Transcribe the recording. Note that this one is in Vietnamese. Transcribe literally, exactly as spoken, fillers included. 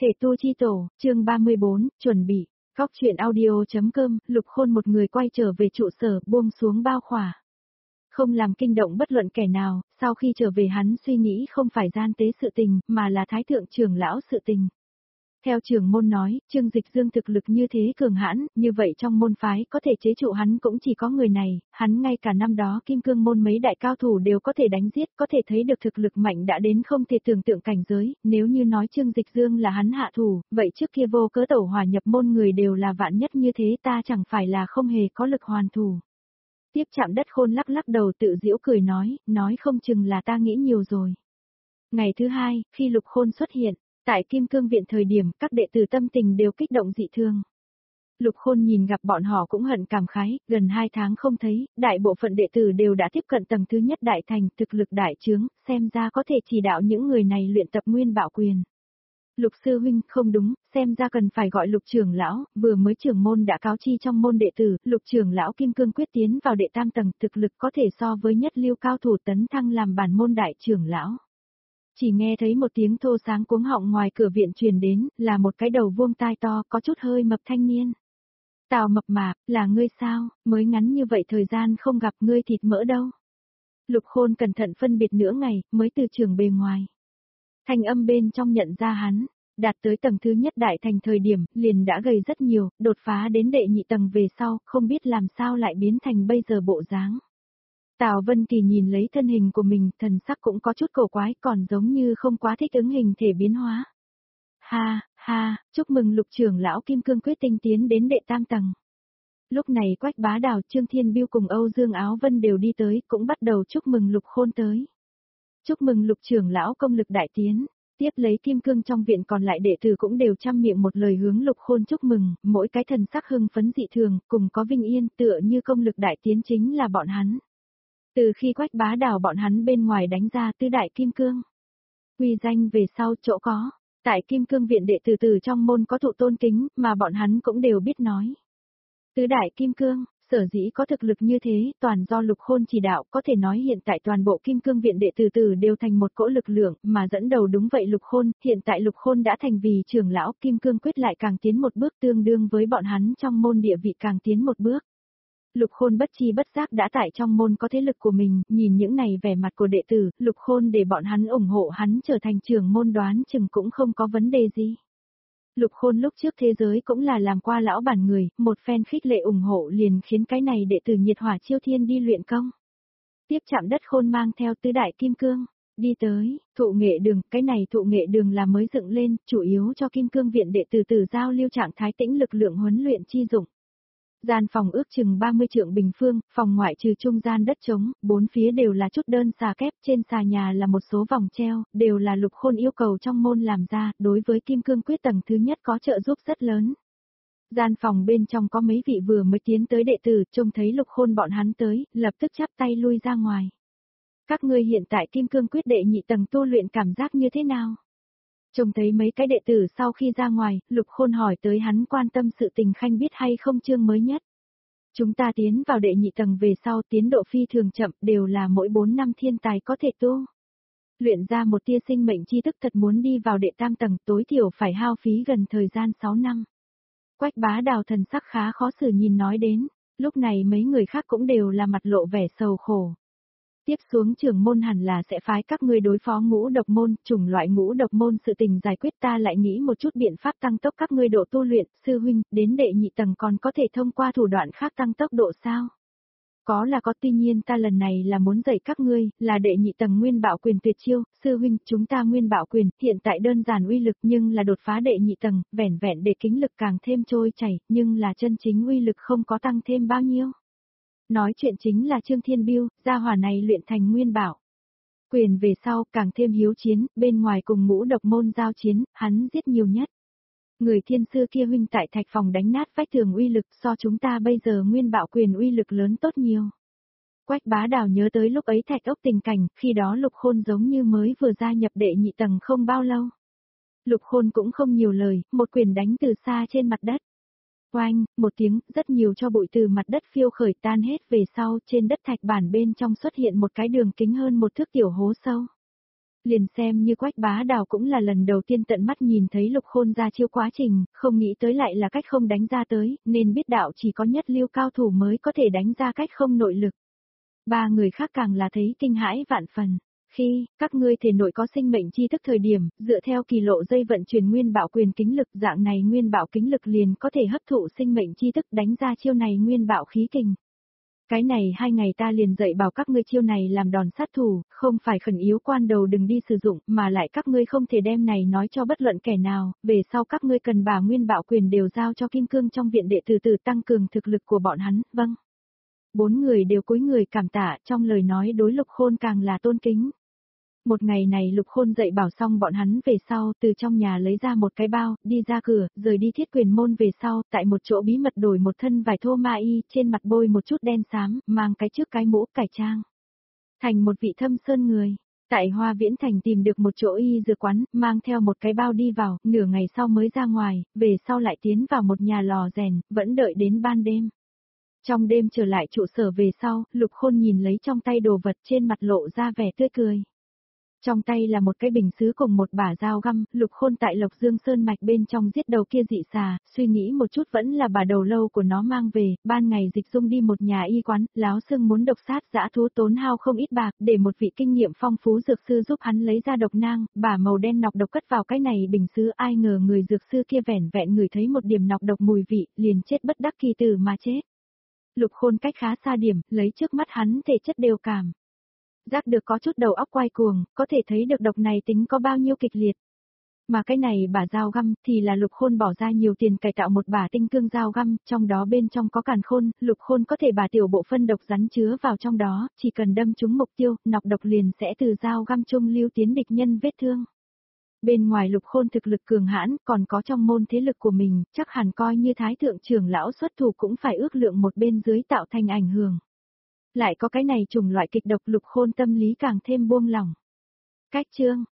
Thể tu chi tổ, chương ba mươi bốn, chuẩn bị. Góc chuyện audio.com, Lục Khôn một người quay trở về trụ sở, buông xuống bao khỏa. Không làm kinh động bất luận kẻ nào, sau khi trở về hắn suy nghĩ không phải gian tế sự tình, mà là thái thượng trưởng lão sự tình. Theo trưởng môn nói, Trương Dịch Dương thực lực như thế cường hãn, như vậy trong môn phái có thể chế trụ hắn cũng chỉ có người này, hắn ngay cả năm đó Kim Cương môn mấy đại cao thủ đều có thể đánh giết, có thể thấy được thực lực mạnh đã đến không thể tưởng tượng cảnh giới, nếu như nói Trương Dịch Dương là hắn hạ thủ, vậy trước kia vô cớ tẩu hòa nhập môn người đều là vạn nhất như thế ta chẳng phải là không hề có lực hoàn thủ. Tiếp chạm đất Khôn lắc lắc đầu tự giễu cười nói, nói không chừng là ta nghĩ nhiều rồi. Ngày thứ hai, khi Lục Khôn xuất hiện, tại Kim Cương viện thời điểm các đệ tử tâm tình đều kích động dị thương. Lục Khôn nhìn gặp bọn họ cũng hận cảm khái, gần hai tháng không thấy, đại bộ phận đệ tử đều đã tiếp cận tầng thứ nhất đại thành, thực lực đại trướng, xem ra có thể chỉ đạo những người này luyện tập nguyên bạo quyền. Lục sư huynh, không đúng, xem ra cần phải gọi Lục trưởng lão, vừa mới trưởng môn đã cáo chi trong môn đệ tử, Lục trưởng lão Kim Cương quyết tiến vào đệ tam tầng, thực lực có thể so với nhất lưu cao thủ tấn thăng làm bản môn đại trưởng lão. Chỉ nghe thấy một tiếng thô sáng cuống họng ngoài cửa viện truyền đến, là một cái đầu vuông tai to, có chút hơi mập thanh niên. Tào mập mạp, là ngươi sao, mới ngắn như vậy thời gian không gặp ngươi thịt mỡ đâu. Lục Khôn cẩn thận phân biệt nửa ngày, mới từ trường bề ngoài. Thanh âm bên trong nhận ra hắn, đạt tới tầng thứ nhất đại thành thời điểm, liền đã gầy rất nhiều, đột phá đến đệ nhị tầng về sau, không biết làm sao lại biến thành bây giờ bộ dáng. Tào Vân Kỳ nhìn lấy thân hình của mình, thần sắc cũng có chút cổ quái, còn giống như không quá thích ứng hình thể biến hóa. Ha, ha, chúc mừng Lục trưởng lão Kim Cương quyết tinh tiến đến đệ tam tầng. Lúc này Quách Bá Đào, Trương Thiên Biêu cùng Âu Dương Áo Vân đều đi tới, cũng bắt đầu chúc mừng Lục Khôn tới. Chúc mừng Lục trưởng lão công lực đại tiến. Tiếp lấy Kim Cương trong viện còn lại đệ tử cũng đều trăm miệng một lời hướng Lục Khôn chúc mừng, mỗi cái thần sắc hưng phấn dị thường, cùng có vinh yên, tựa như công lực đại tiến chính là bọn hắn. Từ khi Quách Bá Đào bọn hắn bên ngoài đánh ra tứ đại Kim Cương. Uy danh về sau chỗ có, tại Kim Cương viện đệ tử từ trong môn có thụ tôn kính, mà bọn hắn cũng đều biết nói. Tứ đại Kim Cương, sở dĩ có thực lực như thế, toàn do Lục Khôn chỉ đạo, có thể nói hiện tại toàn bộ Kim Cương viện đệ tử tử đều thành một cỗ lực lượng, mà dẫn đầu đúng vậy Lục Khôn, hiện tại Lục Khôn đã thành vì trưởng lão, Kim Cương quyết lại càng tiến một bước tương đương với bọn hắn trong môn địa vị càng tiến một bước. Lục Khôn bất chi bất giác đã tại trong môn có thế lực của mình, nhìn những này vẻ mặt của đệ tử, Lục Khôn để bọn hắn ủng hộ hắn trở thành trưởng môn đoán chừng cũng không có vấn đề gì. Lục Khôn lúc trước thế giới cũng là làm qua lão bản người, một phen khích lệ ủng hộ liền khiến cái này đệ tử nhiệt hỏa chiêu thiên đi luyện công. Tiếp chạm đất Khôn mang theo tứ đại Kim Cương, đi tới, thụ nghệ đường, cái này thụ nghệ đường là mới dựng lên, chủ yếu cho Kim Cương viện đệ tử tử giao lưu trạng thái tĩnh lực lượng huấn luyện chi dụng. Gian phòng ước chừng ba mươi trượng bình phương, phòng ngoại trừ trung gian đất trống, bốn phía đều là chút đơn xà kép, trên xà nhà là một số vòng treo, đều là Lục Khôn yêu cầu trong môn làm ra, đối với Kim Cương quyết tầng thứ nhất có trợ giúp rất lớn. Gian phòng bên trong có mấy vị vừa mới tiến tới đệ tử, trông thấy Lục Khôn bọn hắn tới, lập tức chắp tay lui ra ngoài. Các ngươi hiện tại Kim Cương quyết đệ nhị tầng tu luyện cảm giác như thế nào? Trông thấy mấy cái đệ tử sau khi ra ngoài, Lục Khôn hỏi tới hắn quan tâm sự tình khanh biết hay không chương mới nhất. Chúng ta tiến vào đệ nhị tầng về sau tiến độ phi thường chậm đều là mỗi bốn năm thiên tài có thể tu. Luyện ra một tia sinh mệnh chi thức thật muốn đi vào đệ tam tầng tối thiểu phải hao phí gần thời gian sáu năm. Quách Bá Đào thần sắc khá khó xử nhìn nói đến, lúc này mấy người khác cũng đều là mặt lộ vẻ sầu khổ. Tiếp xuống trưởng môn hẳn là sẽ phái các ngươi đối phó ngũ độc môn, chủng loại ngũ độc môn sự tình giải quyết ta lại nghĩ một chút biện pháp tăng tốc các ngươi độ tu luyện, sư huynh, đến đệ nhị tầng còn có thể thông qua thủ đoạn khác tăng tốc độ sao? Có là có tuy nhiên ta lần này là muốn dạy các ngươi, là đệ nhị tầng nguyên bạo quyền tuyệt chiêu, sư huynh, chúng ta nguyên bạo quyền, hiện tại đơn giản uy lực nhưng là đột phá đệ nhị tầng, vẻn vẹn để kính lực càng thêm trôi chảy, nhưng là chân chính uy lực không có tăng thêm bao nhiêu. Nói chuyện chính là Trương Thiên Biêu, gia hỏa này luyện thành nguyên bảo. Quyền về sau, càng thêm hiếu chiến, bên ngoài cùng ngũ độc môn giao chiến, hắn giết nhiều nhất. Người thiên sư kia huynh tại thạch phòng đánh nát vách tường uy lực so chúng ta bây giờ nguyên bạo quyền uy lực lớn tốt nhiều. Quách Bá Đào nhớ tới lúc ấy thạch ốc tình cảnh, khi đó Lục Khôn giống như mới vừa gia nhập đệ nhị tầng không bao lâu. Lục Khôn cũng không nhiều lời, một quyền đánh từ xa trên mặt đất. Oanh, một tiếng, rất nhiều cho bụi từ mặt đất phiêu khởi tan hết về sau, trên đất thạch bản bên trong xuất hiện một cái đường kính hơn một thước tiểu hố sâu. Liền xem như Quách Bá Đào cũng là lần đầu tiên tận mắt nhìn thấy Lục Khôn ra chiêu quá trình, không nghĩ tới lại là cách không đánh ra tới, nên biết đạo chỉ có nhất lưu cao thủ mới có thể đánh ra cách không nội lực. Ba người khác càng là thấy kinh hãi vạn phần. Khi, các ngươi thể nội có sinh mệnh chi thức thời điểm, dựa theo kỳ lộ dây vận chuyển nguyên bạo quyền kính lực, dạng này nguyên bạo kính lực liền có thể hấp thụ sinh mệnh chi thức đánh ra chiêu này nguyên bạo khí kình. Cái này hai ngày ta liền dạy bảo các ngươi chiêu này làm đòn sát thủ, không phải khẩn yếu quan đầu đừng đi sử dụng, mà lại các ngươi không thể đem này nói cho bất luận kẻ nào, về sau các ngươi cần bà nguyên bạo quyền đều giao cho kim cương trong viện đệ tử từ tăng cường thực lực của bọn hắn, vâng. Bốn người đều cúi người cảm tạ, trong lời nói đối Lục Khôn càng là tôn kính. Một ngày này Lục Khôn dạy bảo xong bọn hắn về sau, từ trong nhà lấy ra một cái bao, đi ra cửa, rời đi thiết quyền môn về sau, tại một chỗ bí mật đổi một thân vải thô ma y, trên mặt bôi một chút đen xám, mang cái trước cái mũ cải trang. Thành một vị thâm sơn người, tại Hoa Viễn Thành tìm được một chỗ y dược quán, mang theo một cái bao đi vào, nửa ngày sau mới ra ngoài, về sau lại tiến vào một nhà lò rèn, vẫn đợi đến ban đêm. Trong đêm trở lại trụ sở về sau, Lục Khôn nhìn lấy trong tay đồ vật trên mặt lộ ra vẻ tươi cười. Trong tay là một cái bình sứ cùng một bả dao găm, Lục Khôn tại Lộc Dương Sơn mạch bên trong giết đầu kia dị xà, suy nghĩ một chút vẫn là bà đầu lâu của nó mang về, ban ngày Dịch Dung đi một nhà y quán, láo xương muốn độc sát dã thú tốn hao không ít bạc, để một vị kinh nghiệm phong phú dược sư giúp hắn lấy ra độc nang, bả màu đen nọc độc cất vào cái này bình sứ, ai ngờ người dược sư kia vẻn vẹn ngửi thấy một điểm nọc độc mùi vị, liền chết bất đắc kỳ tử mà chết. Lục Khôn cách khá xa điểm, lấy trước mắt hắn thể chất đều cảm. Giác được có chút đầu óc quay cuồng, có thể thấy được độc này tính có bao nhiêu kịch liệt. Mà cái này bả dao găm thì là Lục Khôn bỏ ra nhiều tiền cải tạo một bả tinh cương dao găm, trong đó bên trong có càn khôn, Lục Khôn có thể bả tiểu bộ phân độc rắn chứa vào trong đó, chỉ cần đâm trúng mục tiêu, nọc độc liền sẽ từ dao găm trung lưu tiến địch nhân vết thương. Bên ngoài Lục Khôn thực lực cường hãn, còn có trong môn thế lực của mình, chắc hẳn coi như thái thượng trưởng lão xuất thủ cũng phải ước lượng một bên dưới tạo thành ảnh hưởng. Lại có cái này chủng loại kịch độc Lục Khôn tâm lý càng thêm buông lỏng. Cách chương